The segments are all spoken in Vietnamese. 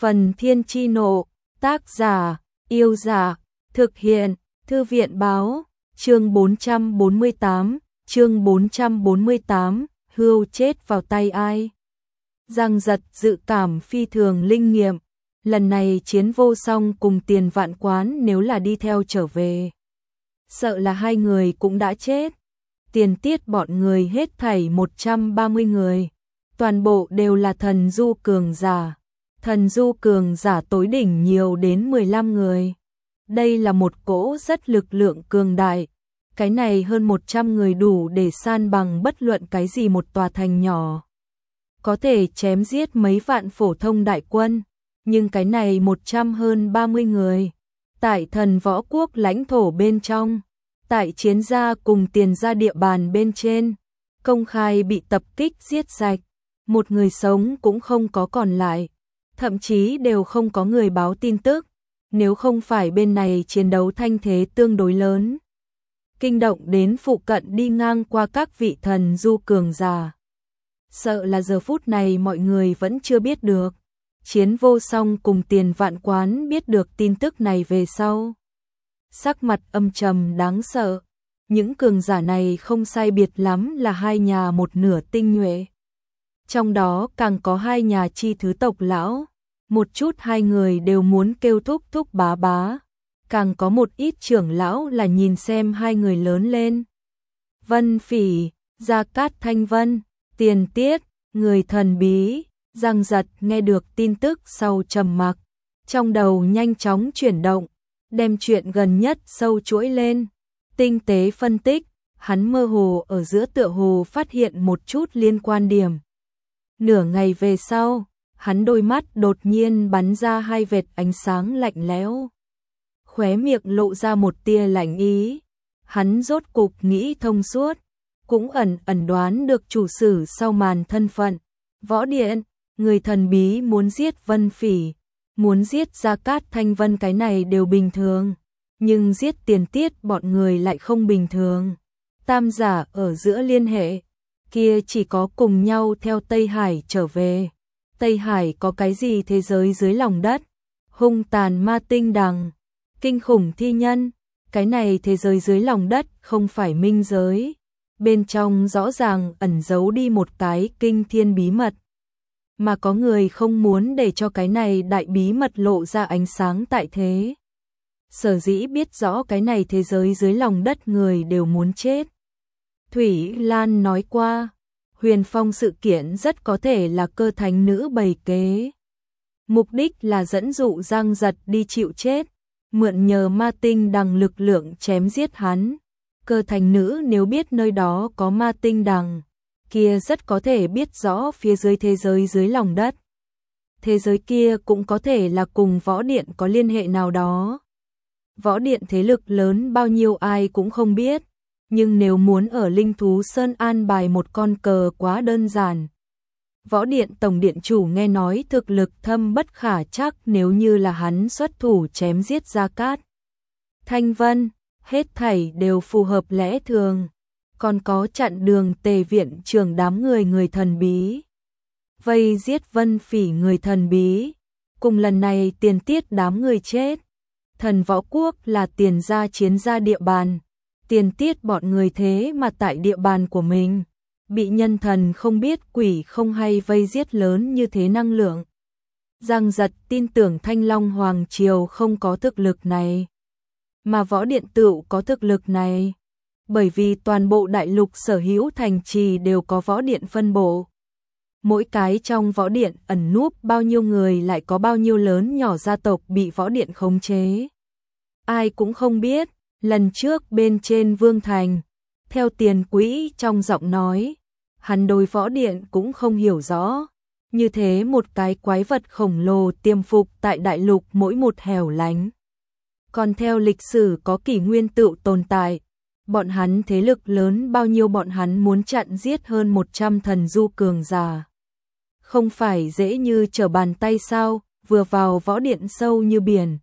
Phần Thiên Chi Nộ, tác giả, Yêu Giả, thực hiện, Thư viện Báo, chương 448, Hươu chết vào tay ai? Giang Giật dự cảm phi thường linh nghiệm, lần này Chiến Vô Song cùng Tiền Vạn Quán nếu là đi theo trở về, sợ là hai người cũng đã chết. Tiền Tiết bọn người hết thảy 130 người, toàn bộ đều là thần du cường giả. Thần du cường giả tối đỉnh nhiều đến 15 người. Đây là một cỗ rất lực lượng cường đại. Cái này hơn 100 người đủ để san bằng bất luận cái gì một tòa thành nhỏ. Có thể chém giết mấy vạn phổ thông đại quân. Nhưng cái này 130 người. Tại thần võ quốc lãnh thổ bên trong. Tại chiến gia cùng tiền gia địa bàn bên trên. Công khai bị tập kích giết sạch. Một người sống cũng không có còn lại. Thậm chí đều không có người báo tin tức, nếu không phải bên này chiến đấu thanh thế tương đối lớn, kinh động đến phụ cận đi ngang qua các vị thần du cường giả. Sợ là giờ phút này mọi người vẫn chưa biết được. Chiến Vô Song cùng Tiền Vạn Quán biết được tin tức này về sau, sắc mặt âm trầm đáng sợ. Những cường giả này không sai biệt lắm là hai nhà một nửa tinh nhuệ. Trong đó càng có hai nhà chi thứ tộc lão. Một chút hai người đều muốn kêu thúc thúc bá bá, càng có một ít trưởng lão là nhìn xem hai người lớn lên. Vân Phỉ, Gia Cát Thanh Vân, Tiền Tiết, người thần bí. Giang Giật nghe được tin tức sau trầm mặc, trong đầu nhanh chóng chuyển động, đem chuyện gần nhất sâu chuỗi lên, tinh tế phân tích, hắn mơ hồ ở giữa tựa hồ phát hiện một chút liên quan điểm. Nửa ngày về sau, hắn đôi mắt đột nhiên bắn ra hai vệt ánh sáng lạnh lẽo, khóe miệng lộ ra một tia lạnh ý. Hắn rốt cục nghĩ thông suốt, cũng ẩn đoán được chủ sử sau màn thân phận. Võ Điện, người thần bí muốn giết Vân Phỉ, muốn giết Gia Cát Thanh Vân cái này đều bình thường, nhưng giết Tiền Tiết bọn người lại không bình thường. Tam giả ở giữa liên hệ, kia chỉ có cùng nhau theo Tây Hải trở về. Tây Hải có cái gì thế giới dưới lòng đất? Hung tàn ma tinh đằng, kinh khủng thi nhân, cái này thế giới dưới lòng đất không phải minh giới. Bên trong rõ ràng ẩn giấu đi một cái kinh thiên bí mật. Mà có người không muốn để cho cái này đại bí mật lộ ra ánh sáng tại thế. Sở dĩ biết rõ cái này thế giới dưới lòng đất người đều muốn chết. Thủy Lan nói qua, Huyền Phong sự kiện rất có thể là cơ thánh nữ bày kế. Mục đích là dẫn dụ Giang Giật đi chịu chết, mượn nhờ ma tinh đằng lực lượng chém giết hắn. Cơ thánh nữ nếu biết nơi đó có ma tinh đằng, kia rất có thể biết rõ phía dưới thế giới dưới lòng đất. Thế giới kia cũng có thể là cùng Võ Điện có liên hệ nào đó. Võ Điện thế lực lớn bao nhiêu ai cũng không biết. Nhưng nếu muốn ở Linh Thú Sơn an bài một con cờ quá đơn giản. Võ Điện Tổng Điện Chủ nghe nói thực lực thâm bất khả trắc, nếu như là hắn xuất thủ chém giết Gia Cát Thanh Vân, hết thảy đều phù hợp lẽ thường. Còn có chặn đường Tề Viện trưởng đám người thần bí, vây giết Vân Phỉ người thần bí, cùng lần này Tiền Tiết đám người chết. Thần võ quốc là tiền gia chiến gia địa bàn. Tiền Tiết bọn người thế mà tại địa bàn của mình, bị nhân thần không biết quỷ không hay vây giết lớn như thế năng lượng. Giang Giật tin tưởng Thanh Long Hoàng Triều không có thực lực này, mà Võ Điện tựu có thực lực này. Bởi vì toàn bộ đại lục sở hữu thành trì đều có Võ Điện phân bộ. Mỗi cái trong Võ Điện ẩn núp bao nhiêu người, lại có bao nhiêu lớn nhỏ gia tộc bị Võ Điện khống chế. Ai cũng không biết. Lần trước bên trên Vương Thành, theo Tiền Quỹ trong giọng nói, hắn đối Võ Điện cũng không hiểu rõ. Như thế một cái quái vật khổng lồ tiềm phục tại đại lục mỗi một hẻo lánh. Còn theo lịch sử có kỷ nguyên tựu tồn tại, bọn hắn thế lực lớn bao nhiêu, bọn hắn muốn chặn giết hơn 100 thần du cường giả. Không phải dễ như trở bàn tay sao, vừa vào Võ Điện sâu như biển.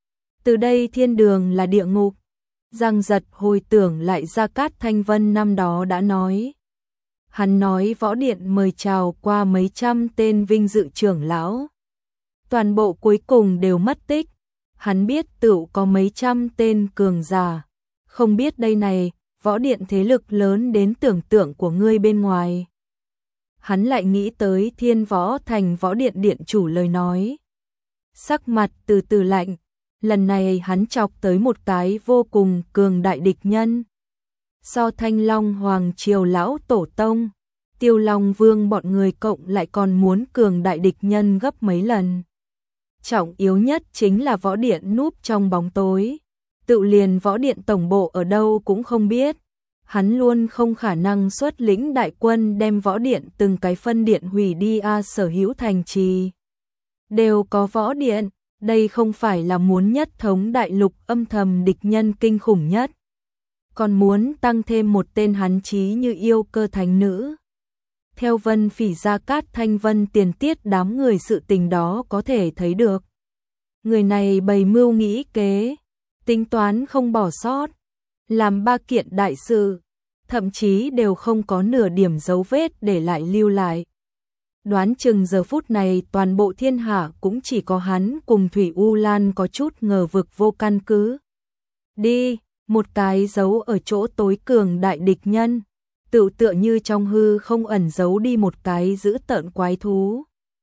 Từ đây thiên đường là địa ngục. Giang Giật hồi tưởng lại Gia Cát Thanh Vân năm đó đã nói. Hắn nói Võ Điện mời chào qua mấy trăm tên vinh dự trưởng lão. toàn bộ cuối cùng đều mất tích. Hắn biết tựu có mấy trăm tên cường giả, không biết đây này, võ điện thế lực lớn đến tưởng tượng của ngươi bên ngoài. Hắn lại nghĩ tới Thiên Võ Thành võ điện điện chủ lời nói. Sắc mặt từ từ lạnh, lần này hắn chọc tới một cái vô cùng cường đại địch nhân. So Thanh Long Hoàng Triều lão tổ tông, Tiêu Long Vương bọn người cộng lại còn muốn cường đại địch nhân gấp mấy lần. Trọng yếu nhất chính là võ điện núp trong bóng tối, tự liền võ điện tổng bộ ở đâu cũng không biết. Hắn luôn không khả năng xuất lĩnh đại quân đem võ điện từng cái phân điện hủy đi sở hữu thành trì. Đều có võ điện, đây không phải là muốn nhất thống đại lục âm thầm địch nhân kinh khủng nhất. Còn muốn tăng thêm một tên hắn chí như yêu cơ thánh nữ. Theo Vân Phỉ Gia Cát Thanh Vân tiền tiết đám người sự tình đó có thể thấy được. Người này bày mưu nghĩ kế, tính toán không bỏ sót, làm 3 kiện đại sự, thậm chí đều không có nửa điểm dấu vết để lại lưu lại. Đoán chừng giờ phút này toàn bộ thiên hạ cũng chỉ có hắn cùng Thủy U Lan có chút ngờ vực vô căn cứ. Đi, một cái giấu ở chỗ tối cường đại địch nhân, tựa như trong hư không ẩn giấu đi một cái dữ tợn quái thú.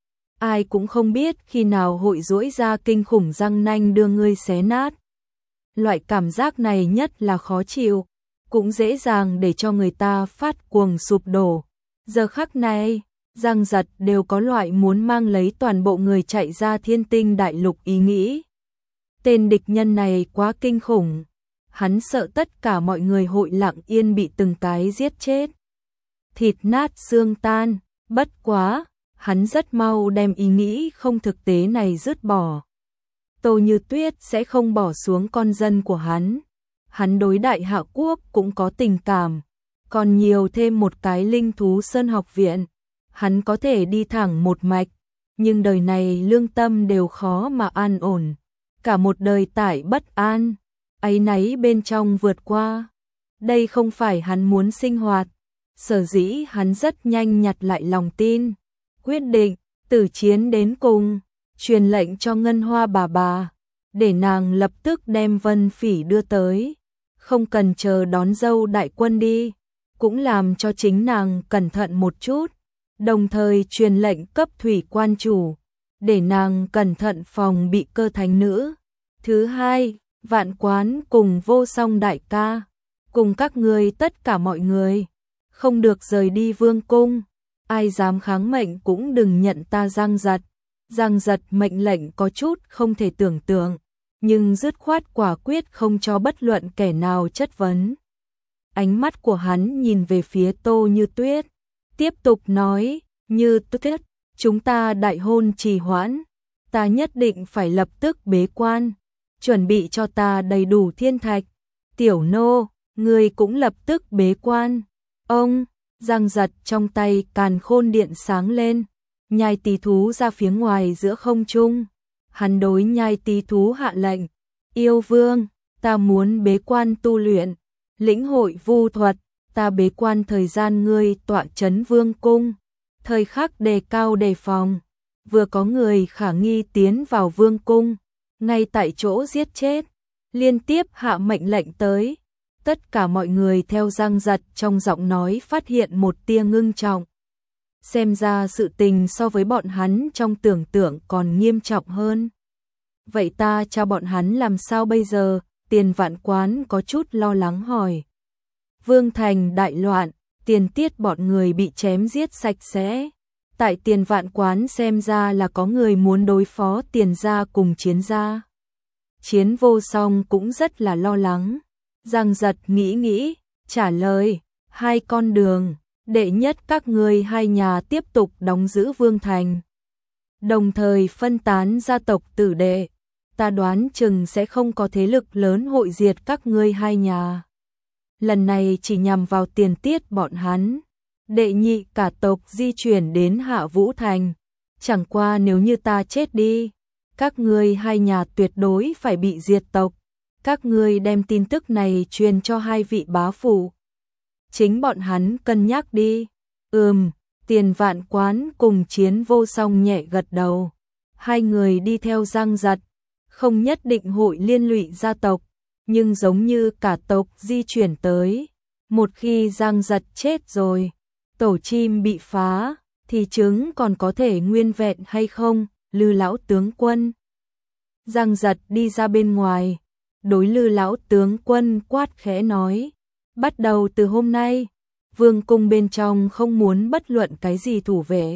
Ai cũng không biết khi nào hội duỗi ra kinh khủng răng nanh đưa ngươi xé nát. Loại cảm giác này nhất là khó chịu, cũng dễ dàng để cho người ta phát cuồng sụp đổ. Giờ khắc này, Giang Giật đều có loại muốn mang lấy toàn bộ người chạy ra Thiên Tinh đại lục ý nghĩ. Tên địch nhân này quá kinh khủng, hắn sợ tất cả mọi người hội lặng yên bị từng cái giết chết. Thịt nát xương tan, bất quá, hắn rất mau đem ý nghĩ không thực tế này dứt bỏ. Tô Như Tuyết sẽ không bỏ xuống con dân của hắn. Hắn đối Đại Hạ Quốc cũng có tình cảm, còn nhiều thêm một cái linh thú sơn học viện. Hắn có thể đi thẳng một mạch, nhưng đời này lương tâm đều khó mà an ổn. Cả một đời tải bất an, áy náy bên trong vượt qua. Đây không phải hắn muốn sinh hoạt, sở dĩ hắn rất nhanh nhặt lại lòng tin. Quyết định, tử chiến đến cùng, truyền lệnh cho Ngân Hoa bà, để nàng lập tức đem Vân Phỉ đưa tới. Không cần chờ đón dâu đại quân đi, cũng làm cho chính nàng cẩn thận một chút. Đồng thời truyền lệnh cấp thủy quan chủ, để nàng cẩn thận phòng bị cơ thánh nữ. Thứ hai, Vạn Quán cùng Vô Song đại ca, cùng các ngươi tất cả mọi người, không được rời đi vương cung. Ai dám kháng mệnh cũng đừng nhận ta Giang Giật. Giang Giật mệnh lệnh có chút không thể tưởng tượng, nhưng dứt khoát quả quyết không cho bất luận kẻ nào chất vấn. Ánh mắt của hắn nhìn về phía Tô Như Tuyết, tiếp tục nói, Như Tuyết, chúng ta đại hôn trì hoãn, ta nhất định phải lập tức bế quan, chuẩn bị cho ta đầy đủ thiên thạch. Tiểu nô, ngươi cũng lập tức bế quan. Ông, Giang Giật trong tay càn khôn điện sáng lên, nhai tí thú ra phía ngoài giữa không trung. Hắn đối nhai tí thú hạ lệnh, yêu vương, ta muốn bế quan tu luyện, lĩnh hội vu thuật, ta bế quan thời gian ngươi tọa trấn vương cung, thời khắc đề cao đề phòng, vừa có người khả nghi tiến vào vương cung, ngay tại chỗ giết chết, liên tiếp hạ mệnh lệnh tới. Tất cả mọi người theo Giang Giật trong giọng nói phát hiện một tia ngưng trọng. Xem ra sự tình so với bọn hắn trong tưởng tượng còn nghiêm trọng hơn. Vậy ta cho bọn hắn làm sao bây giờ? Tiền Vạn Quán có chút lo lắng hỏi. Vương thành đại loạn, Tiền Tiết bọn người bị chém giết sạch sẽ. Tại Tiền Vạn Quán xem ra là có người muốn đối phó Tiền gia cùng Chiến gia. Chiến Vô Song cũng rất là lo lắng. Giang Giật nghĩ, trả lời, 2 con đường, đệ nhất các ngươi 2 nhà tiếp tục đóng giữ Vương thành, đồng thời phân tán gia tộc tử đệ, ta đoán chừng sẽ không có thế lực lớn hội diệt các ngươi 2 nhà. Lần này chỉ nhằm vào Tiền Tiết bọn hắn. Đệ nhị cả tộc di chuyển đến Hạ Vũ thành, chẳng qua nếu như ta chết đi, các ngươi 2 nhà tuyệt đối phải bị diệt tộc. Các ngươi đem tin tức này truyền cho 2 vị bá phụ. Chính bọn hắn cân nhắc đi. Tiền Vạn Quán cùng Chiến Vô Song nhẹ gật đầu. Hai người đi theo Giang Giật, không nhất định hội liên lụy gia tộc, nhưng giống như cả tộc di chuyển tới. Một khi Giang Giật chết rồi, tổ chim bị phá, thì trứng còn có thể nguyên vẹn hay không, Lư lão tướng quân. Giang Giật đi ra bên ngoài, đối Lư lão tướng quân quát khẽ nói, bắt đầu từ hôm nay, vương cung bên trong không muốn bất luận cái gì thủ vệ.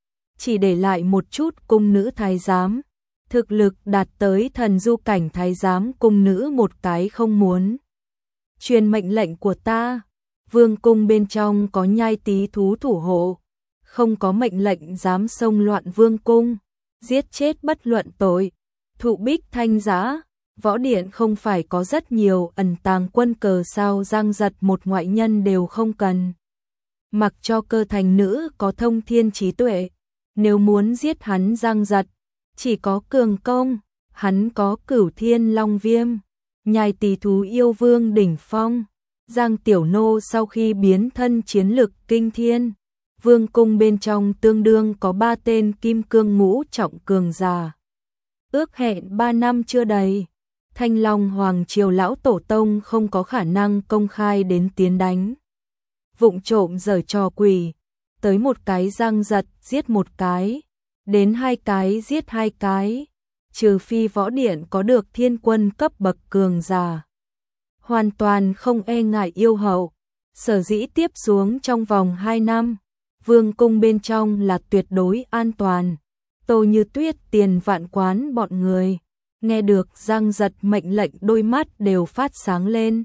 Chỉ để lại một chút cung nữ thái giám, thực lực đạt tới thần du cảnh thái giám cung nữ một cái không muốn. Truyền mệnh lệnh của ta, vương cung bên trong có nhai tí thú thủ hộ, không có mệnh lệnh dám xông loạn vương cung, giết chết bất luận tội. Thụ Bích Thanh Giã, võ điện không phải có rất nhiều ẩn tàng quân cờ sao? Giang Giật một ngoại nhân đều không cần. Mặc cho Cơ Thành Nữ có thông thiên trí tuệ, nếu muốn giết hắn Giang Giật, chỉ có cường công, hắn có Cửu Thiên Long Viêm, nhai tỷ thú yêu vương đỉnh phong. Giang Tiểu Nô sau khi biến thân chiến lực kinh thiên, vương cung bên trong tương đương có 3 tên kim cương ngũ trọng cường giả. Ước hẹn 3 năm chưa đầy, Thanh Long Hoàng Triều lão tổ tông không có khả năng công khai đến tiến đánh. Vụng trộm giở trò quỷ, tới một cái Giang Giật giết một cái, đến 2 cái giết 2 cái, trừ phi võ điện có được thiên quân cấp bậc cường giả. Hoàn toàn không e ngại yêu hậu, sở dĩ tiếp xuống trong vòng 2 năm, vương cung bên trong là tuyệt đối an toàn. Tô Như Tuyết, Tiền Vạn Quán bọn người, nghe được Giang Giật mệnh lệnh đôi mắt đều phát sáng lên.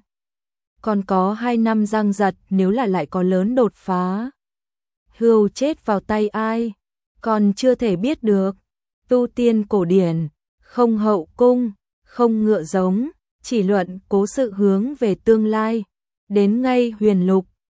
Còn có 2 năm Giang Giật nếu là lại có lớn đột phá, hươu chết vào tay ai, còn chưa thể biết được. Tu tiên cổ điển, không hậu cung, không ngựa giống, chỉ luận cố sự hướng về tương lai. Đến ngay huyền lục,